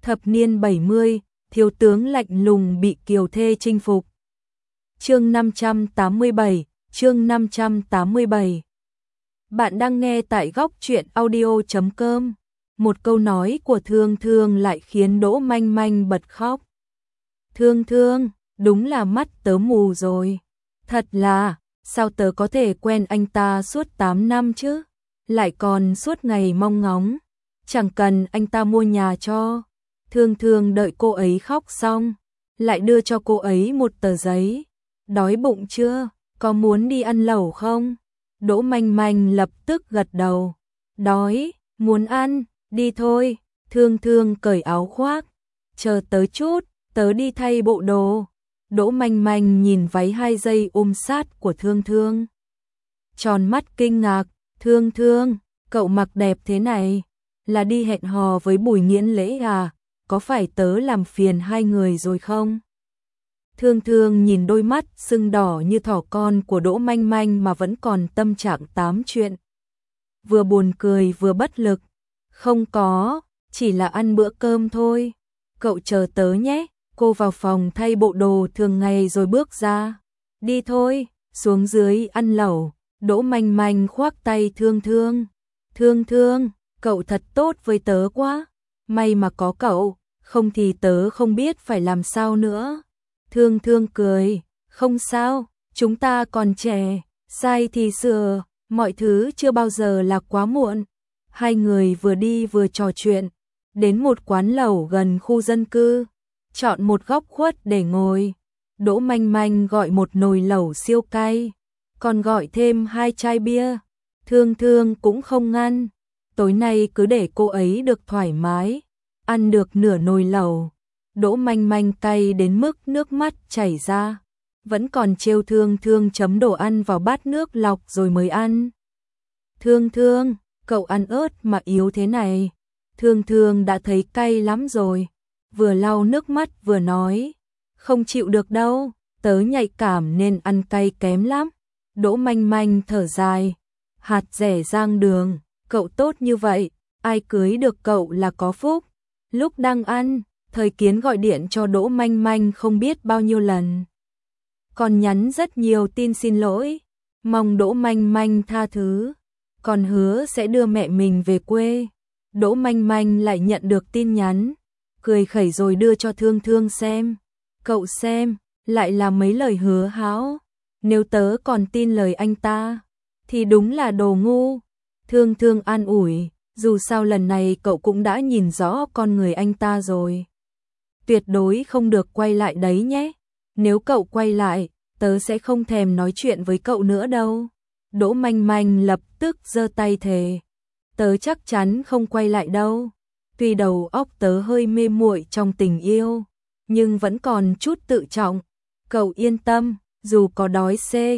Thập niên 70, thiếu tướng lạnh lùng bị kiều thê chinh phục. Chương 587, chương 587. Bạn đang nghe tại góc truyện audio.com. Một câu nói của Thương Thương lại khiến Đỗ Manh Manh bật khóc. Thương Thương, đúng là mắt tớ mù rồi. Thật là, sao tớ có thể quen anh ta suốt 8 năm chứ? Lại còn suốt ngày mong ngóng. Chẳng cần anh ta mua nhà cho. Thương Thương đợi cô ấy khóc xong, lại đưa cho cô ấy một tờ giấy. Đói bụng chưa? Có muốn đi ăn lẩu không? Đỗ Manh Manh lập tức gật đầu. Đói, muốn ăn, đi thôi. Thương Thương cởi áo khoác. Chờ tớ chút, tớ đi thay bộ đồ. Đỗ Manh Manh nhìn váy 2 giây sát của Thương Thương. Tròn mắt kinh ngạc, Thương Thương, cậu mặc đẹp thế này, là đi hẹn hò với Bùi Nghiễn Lễ à? Có phải tớ làm phiền hai người rồi không? Thương Thương nhìn đôi mắt sưng đỏ như thỏ con của Đỗ Manh Manh mà vẫn còn tâm trạng tám chuyện. Vừa buồn cười vừa bất lực. Không có, chỉ là ăn bữa cơm thôi. Cậu chờ tớ nhé. Cô vào phòng thay bộ đồ thường ngày rồi bước ra. Đi thôi, xuống dưới ăn lẩu. Đỗ Manh Manh khoác tay Thương Thương. Thương Thương, cậu thật tốt với tớ quá. May mà có cậu, không thì tớ không biết phải làm sao nữa. Thương Thương cười, không sao, chúng ta còn trẻ, sai thì sửa, mọi thứ chưa bao giờ là quá muộn. Hai người vừa đi vừa trò chuyện, đến một quán lẩu gần khu dân cư, chọn một góc khuất để ngồi. Đỗ Manh Manh gọi một nồi lẩu siêu cay, còn gọi thêm 2 chai bia. Thương Thương cũng không ngăn, tối nay cứ để cô ấy được thoải mái, ăn được nửa nồi lẩu. Đỗ Manh Manh cay đến mức nước mắt chảy ra, vẫn còn trêu Thương Thương chấm đồ ăn vào bát nước lọc rồi mới ăn. Thương Thương, cậu ăn ớt mà yếu thế này. Thương Thương đã thấy cay lắm rồi, vừa lau nước mắt vừa nói, không chịu được đâu, tớ nhạy cảm nên ăn cay kém lắm. Đỗ Manh Manh thở dài, hạt rẻ rang đường, cậu tốt như vậy, ai cưới được cậu là có phúc. Lúc đang ăn, Thời Kiến gọi điện cho Đỗ Manh Manh không biết bao nhiêu lần. Còn nhắn rất nhiều tin xin lỗi, mong Đỗ Manh Manh tha thứ, còn hứa sẽ đưa mẹ mình về quê. Đỗ Manh Manh lại nhận được tin nhắn, cười khẩy rồi đưa cho Thương Thương xem. Cậu xem, lại là mấy lời hứa hão. Nếu tớ còn tin lời anh ta, thì đúng là đồ ngu. Thương Thương an ủi, dù sao lần này cậu cũng đã nhìn rõ con người anh ta rồi. Tuyệt đối không được quay lại đấy nhé. Nếu cậu quay lại, tớ sẽ không thèm nói chuyện với cậu nữa đâu. Đỗ Manh Manh lập tức giơ tay thề. Tớ chắc chắn không quay lại đâu. Tuy đầu óc tớ hơi mê muội trong tình yêu, nhưng vẫn còn chút tự trọng. Cậu yên tâm, dù có đói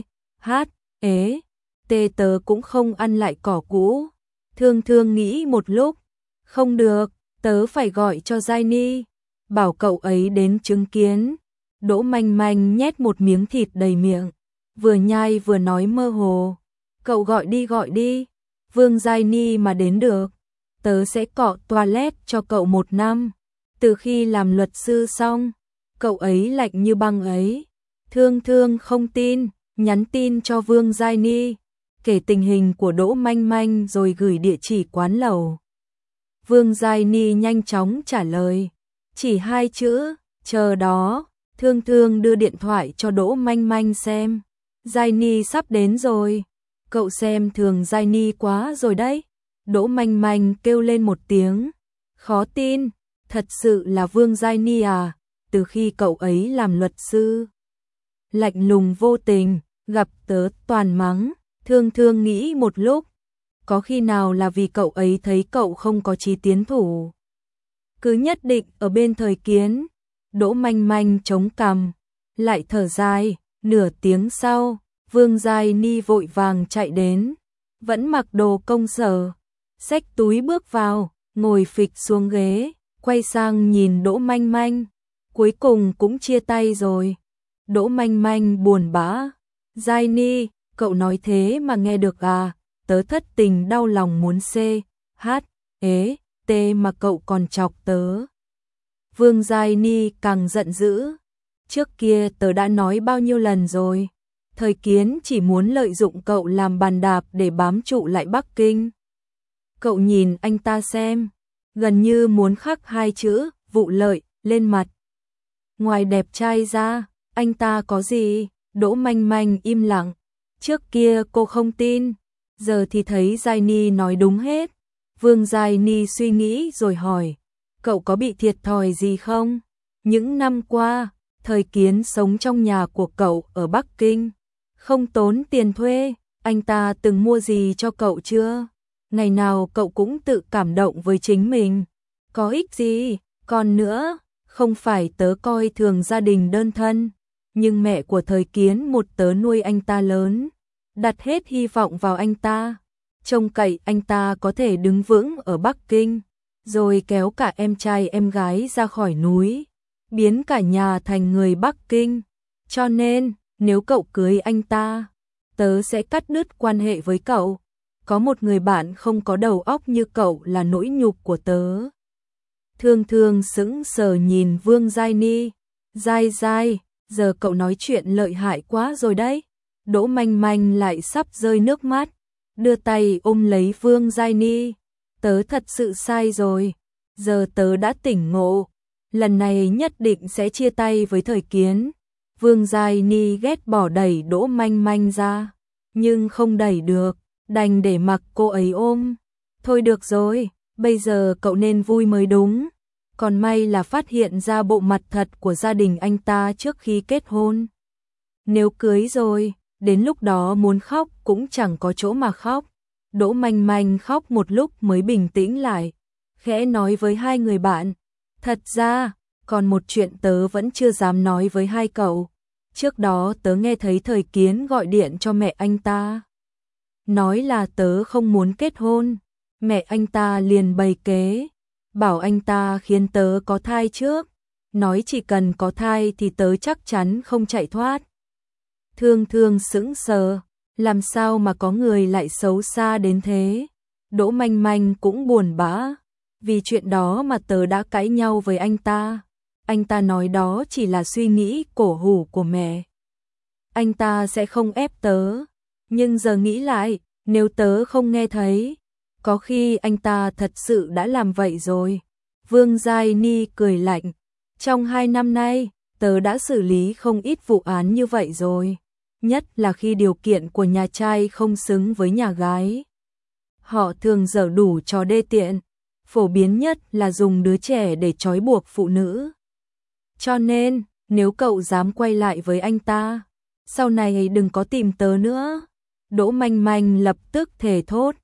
tớ cũng không ăn lại cỏ cũ. Thương Thương nghĩ một lúc. Không được, tớ phải gọi cho Giai Ni, bảo cậu ấy đến chứng kiến. Đỗ Manh Manh nhét một miếng thịt đầy miệng, vừa nhai vừa nói mơ hồ. Cậu gọi đi. Vương Giai Ni mà đến được, tớ sẽ cọ toilet cho cậu 1 năm. Từ khi làm luật sư xong, cậu ấy lạnh như băng ấy. Thương Thương không tin, nhắn tin cho Vương Giai Ni, kể tình hình của Đỗ Manh Manh rồi gửi địa chỉ quán lẩu. Vương Giai Ni nhanh chóng trả lời, chỉ 2 chữ, chờ đó. Thương Thương đưa điện thoại cho Đỗ Manh Manh xem. Giai Ni sắp đến rồi. Cậu xem thường Giai Ni quá rồi đấy. Đỗ Manh Manh kêu lên một tiếng. Khó tin, thật sự là Vương Giai Ni à? Từ khi cậu ấy làm luật sư, lạnh lùng vô tình, gặp tớ toàn mắng. Thương Thương nghĩ một lúc, có khi nào là vì cậu ấy thấy cậu không có chí tiến thủ, cứ nhất định ở bên Thời Kiến. Đỗ Manh Manh chống cằm, lại thở dài. Nửa tiếng sau, Vương Giai Ni vội vàng chạy đến, vẫn mặc đồ công sở, xách túi bước vào, ngồi phịch xuống ghế, quay sang nhìn Đỗ Manh Manh. Cuối cùng cũng chia tay rồi. Đỗ Manh Manh buồn bã. Giai Ni, cậu nói thế mà nghe được à? Tớ thất tình đau lòng muốn mà cậu còn chọc tớ. Vương Giai Ni càng giận dữ. Trước kia tớ đã nói bao nhiêu lần rồi. Thời Kiến chỉ muốn lợi dụng cậu làm bàn đạp để bám trụ lại Bắc Kinh. Cậu nhìn anh ta xem, gần như muốn khắc hai chữ vụ lợi lên mặt. Ngoài đẹp trai ra, anh ta có gì? Đỗ Manh Manh im lặng. Trước kia cô không tin, giờ thì thấy Giai Ni nói đúng hết. Vương Giai Ni suy nghĩ rồi hỏi, cậu có bị thiệt thòi gì không? Những năm qua, Thời Kiến sống trong nhà của cậu ở Bắc Kinh, không tốn tiền thuê, anh ta từng mua gì cho cậu chưa? Ngày nào cậu cũng tự cảm động với chính mình. Có ích gì? Còn nữa, không phải tớ coi thường gia đình đơn thân, nhưng mẹ của Thời Kiến một tớ nuôi anh ta lớn, đặt hết hy vọng vào anh ta, trông cậy anh ta có thể đứng vững ở Bắc Kinh, rồi kéo cả em trai em gái ra khỏi núi, biến cả nhà thành người Bắc Kinh. Cho nên, nếu cậu cưới anh ta, tớ sẽ cắt đứt quan hệ với cậu. Có một người bạn không có đầu óc như cậu là nỗi nhục của tớ. Thương Thương sững sờ nhìn Vương Giai Ni. Giai, giờ cậu nói chuyện lợi hại quá rồi đấy. Đỗ Manh Manh lại sắp rơi nước mắt, đưa tay ôm lấy Vương Giai Ni. Tớ thật sự sai rồi, giờ tớ đã tỉnh ngộ, lần này nhất định sẽ chia tay với Thời Kiến. Vương Giai Ni ghét bỏ đẩy Đỗ Manh Manh ra, nhưng không đẩy được, đành để mặc cô ấy ôm. Thôi được rồi, bây giờ cậu nên vui mới đúng. Còn may là phát hiện ra bộ mặt thật của gia đình anh ta trước khi kết hôn. Nếu cưới rồi, đến lúc đó muốn khóc cũng chẳng có chỗ mà khóc. Đỗ Manh Manh khóc một lúc mới bình tĩnh lại, khẽ nói với hai người bạn, thật ra, còn một chuyện tớ vẫn chưa dám nói với hai cậu. Trước đó tớ nghe thấy Thời Kiến gọi điện cho mẹ anh ta, nói là tớ không muốn kết hôn. Mẹ anh ta liền bày kế, bảo anh ta khiến tớ có thai trước, nói chỉ cần có thai thì tớ chắc chắn không chạy thoát. Thương Thương sững sờ, làm sao mà có người lại xấu xa đến thế? Đỗ Manh Manh cũng buồn bã, vì chuyện đó mà tớ đã cãi nhau với anh ta. Anh ta nói đó chỉ là suy nghĩ cổ hủ của mẹ. Anh ta sẽ không ép tớ, nhưng giờ nghĩ lại, nếu tớ không nghe thấy, có khi anh ta thật sự đã làm vậy rồi. Vương Giai Ni cười lạnh, trong 2 năm nay, tớ đã xử lý không ít vụ án như vậy rồi, nhất là khi điều kiện của nhà trai không xứng với nhà gái. Họ thường giở đủ trò đê tiện, phổ biến nhất là dùng đứa trẻ để trói buộc phụ nữ. Cho nên, nếu cậu dám quay lại với anh ta, sau này đừng có tìm tớ nữa. Đỗ Manh Manh lập tức thề thốt,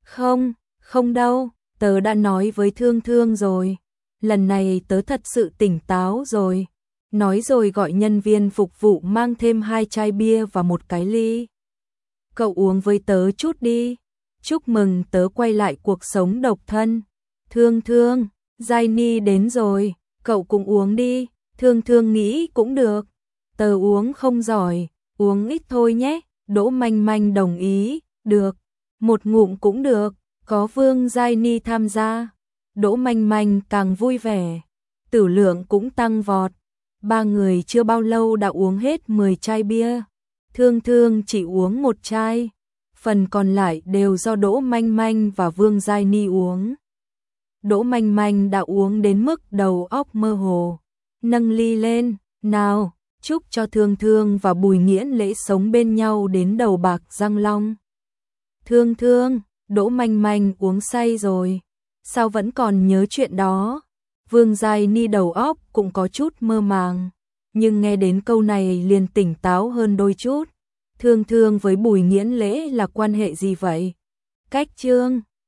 không đâu, tớ đã nói với Thương Thương rồi, lần này tớ thật sự tỉnh táo rồi. Nói rồi gọi nhân viên phục vụ mang thêm 2 chai bia và 1 cái ly. Cậu uống với tớ chút đi, chúc mừng tớ quay lại cuộc sống độc thân. Thương, Giai Ni đến rồi, cậu cũng uống đi. Thương nghĩ cũng được, tớ uống không giỏi, uống ít thôi nhé. Đỗ Manh Manh đồng ý, được, 1 ngụm cũng được, có Vương Giai Ni tham gia. Đỗ Manh Manh càng vui vẻ, tử lượng cũng tăng vọt. 3 người chưa bao lâu đã uống hết 10 chai bia. Thương chỉ uống 1 chai, phần còn lại đều do Đỗ Manh Manh và Vương Giai Ni uống. Đỗ Manh Manh đã uống đến mức đầu óc mơ hồ, nâng ly lên, nào, chúc cho Thương và Bùi Nghiễn Lễ sống bên nhau đến đầu bạc răng long. Thương, Đỗ Manh Manh uống say rồi, sao vẫn còn nhớ chuyện đó? Vương Giai Ni đầu óc cũng có chút mơ màng, nhưng nghe đến câu này liền tỉnh táo hơn đôi chút. Thương với Bùi Nghiễn Lễ là quan hệ gì vậy? Cách chương